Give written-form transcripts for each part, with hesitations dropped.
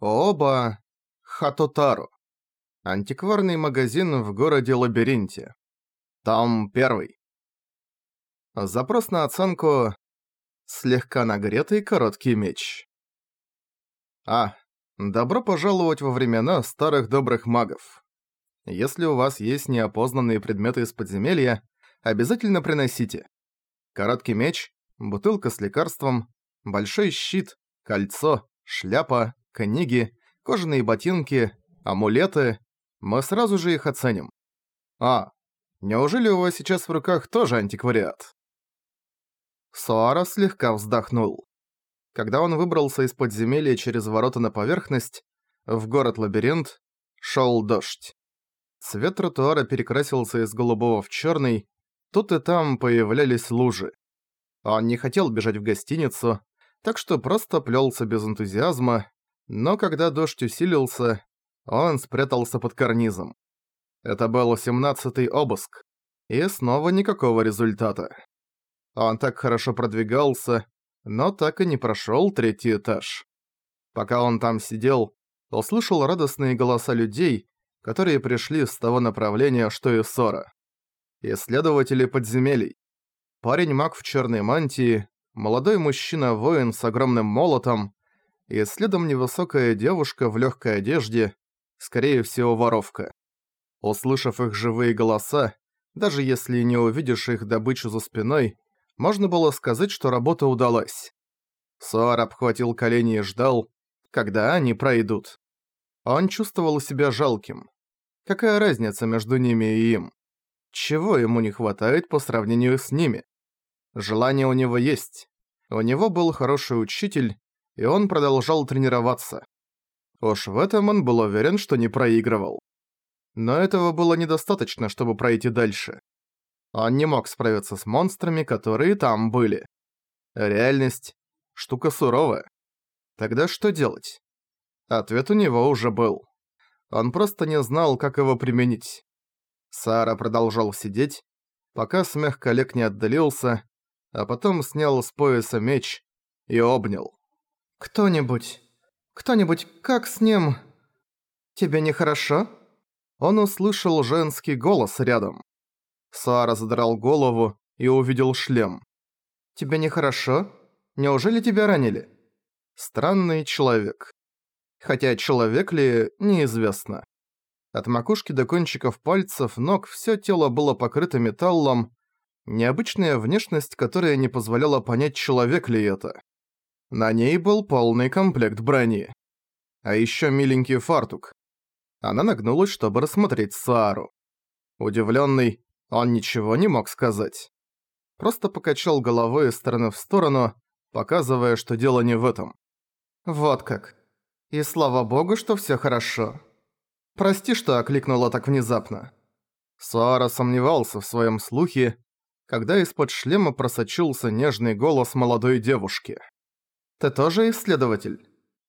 Оба Хатотару. Антикварный магазин в городе-лабиринте. Том 1. Запрос на оценку «Слегка нагретый короткий меч». Добро пожаловать во времена старых добрых магов. Если у вас есть неопознанные предметы из подземелья, обязательно приносите. Короткий меч, бутылка с лекарством, большой щит, кольцо, шляпа, книги, кожаные ботинки, амулеты. Мы сразу же их оценим. Неужели у вас сейчас в руках тоже антиквариат? Соара слегка вздохнул. Когда он выбрался из подземелья через ворота на поверхность, в город-лабиринт, шел дождь. Цвет тротуара перекрасился из голубого в черный, тут и там появлялись лужи. Он не хотел бежать в гостиницу, так что просто плелся без энтузиазма, но когда дождь усилился, он спрятался под карнизом. Это был 17-й обыск, и снова никакого результата. Он так хорошо продвигался, но так и не прошел 3-й этаж. Пока он там сидел, услышал радостные голоса людей, которые пришли с того направления, что и Сора. Исследователи подземелий. Парень-маг в черной мантии, молодой мужчина-воин с огромным молотом, и следом невысокая девушка в легкой одежде, скорее всего воровка. Услышав их живые голоса, даже если не увидишь их добычу за спиной, можно было сказать, что работа удалась. Соар обхватил колени и ждал, когда они пройдут. Он чувствовал себя жалким. Какая разница между ними и им? Чего ему не хватает по сравнению с ними? Желание у него есть. У него был хороший учитель, и он продолжал тренироваться. Уж в этом он был уверен, что не проигрывал. Но этого было недостаточно, чтобы пройти дальше. Он не мог справиться с монстрами, которые там были. Реальность – штука суровая. Тогда что делать? Ответ у него уже был. Он просто не знал, как его применить. Саара продолжал сидеть, пока смех коллег не отдалился, а потом снял с пояса меч и обнял. «Кто-нибудь, как с ним? Тебе нехорошо?» Он услышал женский голос рядом. Саара задрал голову и увидел шлем. «Тебе нехорошо? Неужели тебя ранили?» Странный человек. Хотя человек ли, неизвестно. От макушки до кончиков пальцев ног всё тело было покрыто металлом, необычная внешность, которая не позволяла понять, человек ли это. На ней был полный комплект брони. А ещё миленький фартук. Она нагнулась, чтобы рассмотреть Саару. Удивлённый, он ничего не мог сказать. Просто покачал головой из стороны в сторону, показывая, что дело не в этом. «Вот как. И слава богу, что всё хорошо. Прости, что окликнула так внезапно». Соара сомневался в своём слухе, когда из-под шлема просочился нежный голос молодой девушки. «Ты тоже исследователь?»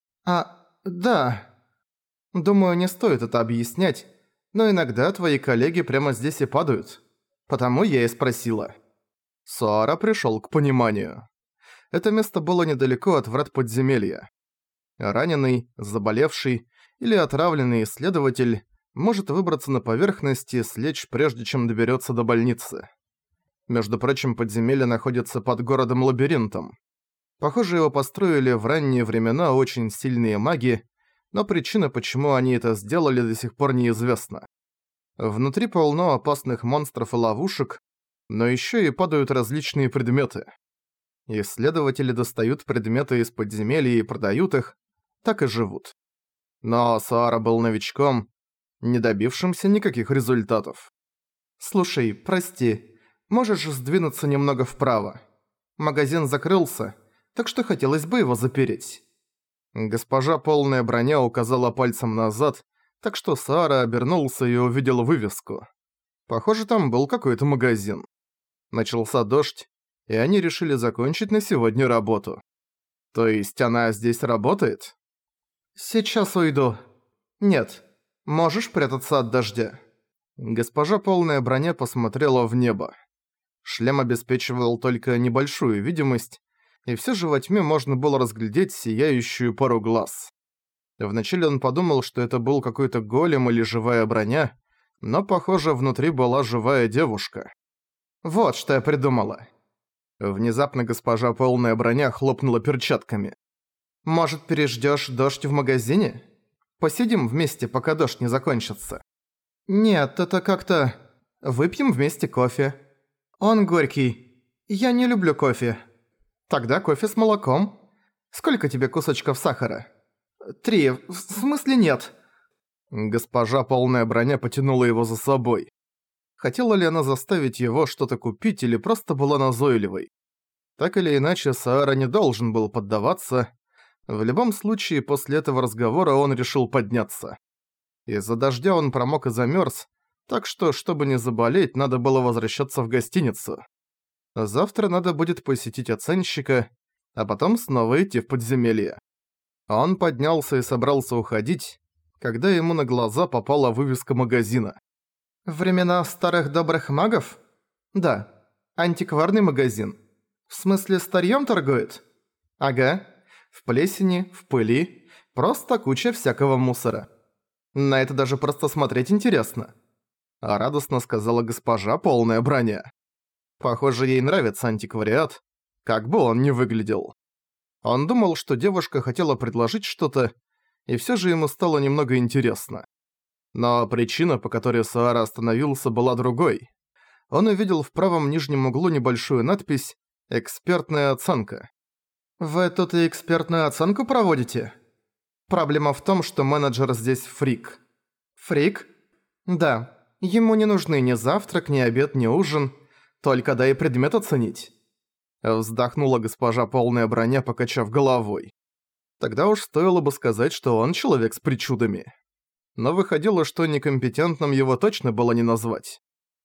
Да. Думаю, не стоит это объяснять, но иногда твои коллеги прямо здесь и падают. Потому я и спросила». Соара пришёл к пониманию. Это место было недалеко от врат подземелья. Раненый, заболевший или отравленный исследователь может выбраться на поверхность и слечь, прежде чем доберётся до больницы. Между прочим, подземелье находится под городом-лабиринтом. Похоже, его построили в ранние времена очень сильные маги, но причина, почему они это сделали, до сих пор неизвестна. Внутри полно опасных монстров и ловушек, но ещё и падают различные предметы. Исследователи достают предметы из подземелья и продают их, так и живут. Но Соара был новичком, не добившимся никаких результатов. «Слушай, прости, можешь сдвинуться немного вправо? Магазин закрылся, так что хотелось бы его запереть». Госпожа полная броня указала пальцем назад, так что Саара обернулся и увидел вывеску. Похоже, там был какой-то магазин. Начался дождь, и они решили закончить на сегодня работу. То есть она здесь работает? «Сейчас уйду». «Нет, можешь прятаться от дождя». Госпожа полная броня посмотрела в небо. Шлем обеспечивал только небольшую видимость, и всё же во тьме можно было разглядеть сияющую пару глаз. Вначале он подумал, что это был какой-то голем или живая броня, но, похоже, внутри была живая девушка. «Вот что я придумала». Внезапно госпожа полная броня хлопнула перчатками. «Может, переждёшь дождь в магазине? Посидим вместе, пока дождь не закончится». «Нет, это как-то... Выпьем вместе кофе. Он горький. Я не люблю кофе». «Тогда кофе с молоком. Сколько тебе кусочков сахара?» 3. В смысле нет?» Госпожа полная броня потянула его за собой. Хотела ли она заставить его что-то купить или просто была назойливой? Так или иначе, Саара не должен был поддаваться. В любом случае, после этого разговора он решил подняться. Из-за дождя он промок и замерз, так что, чтобы не заболеть, надо было возвращаться в гостиницу. Завтра надо будет посетить оценщика, а потом снова идти в подземелье. Он поднялся и собрался уходить, когда ему на глаза попала вывеска магазина. «Времена старых добрых магов?» «Да. Антикварный магазин. В смысле, старьём торгует?» «Ага. В плесени, в пыли. Просто куча всякого мусора. На это даже просто смотреть интересно», — радостно сказала госпожа полная броня. Похоже, ей нравится антиквариат, как бы он ни выглядел. Он думал, что девушка хотела предложить что-то, и всё же ему стало немного интересно. Но причина, по которой Саара остановился, была другой. Он увидел в правом нижнем углу небольшую надпись «Экспертная оценка». «Вы тут и экспертную оценку проводите?» «Проблема в том, что менеджер здесь фрик». «Фрик?» «Да. Ему не нужны ни завтрак, ни обед, ни ужин. Только дай предмет оценить». Вздохнула госпожа полная броня, покачав головой. Тогда уж стоило бы сказать, что он человек с причудами. Но выходило, что некомпетентным его точно было не назвать.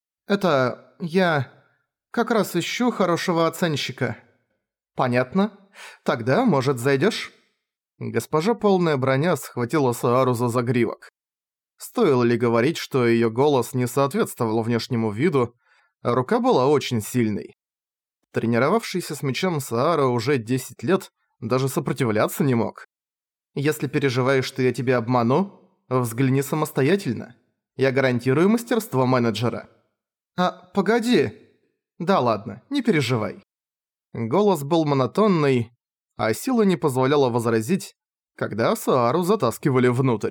«Это... я... как раз ищу хорошего оценщика». «Понятно. Тогда, может, зайдёшь?» Госпожа полная броня схватила Саару за загривок. Стоило ли говорить, что её голос не соответствовал внешнему виду, а рука была очень сильной. Тренировавшийся с мечом Саара уже 10 лет даже сопротивляться не мог. «Если переживаешь, что я тебя обману, взгляни самостоятельно. Я гарантирую мастерство менеджера». «А, погоди!» «Да ладно, не переживай». Голос был монотонный, а сила не позволяла возразить, когда Саару затаскивали внутрь.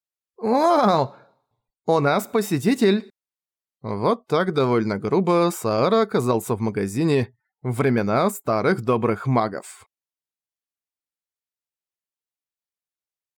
«Вау! У нас посетитель!» Вот так довольно грубо Саара оказался в магазине «Времена старых добрых магов».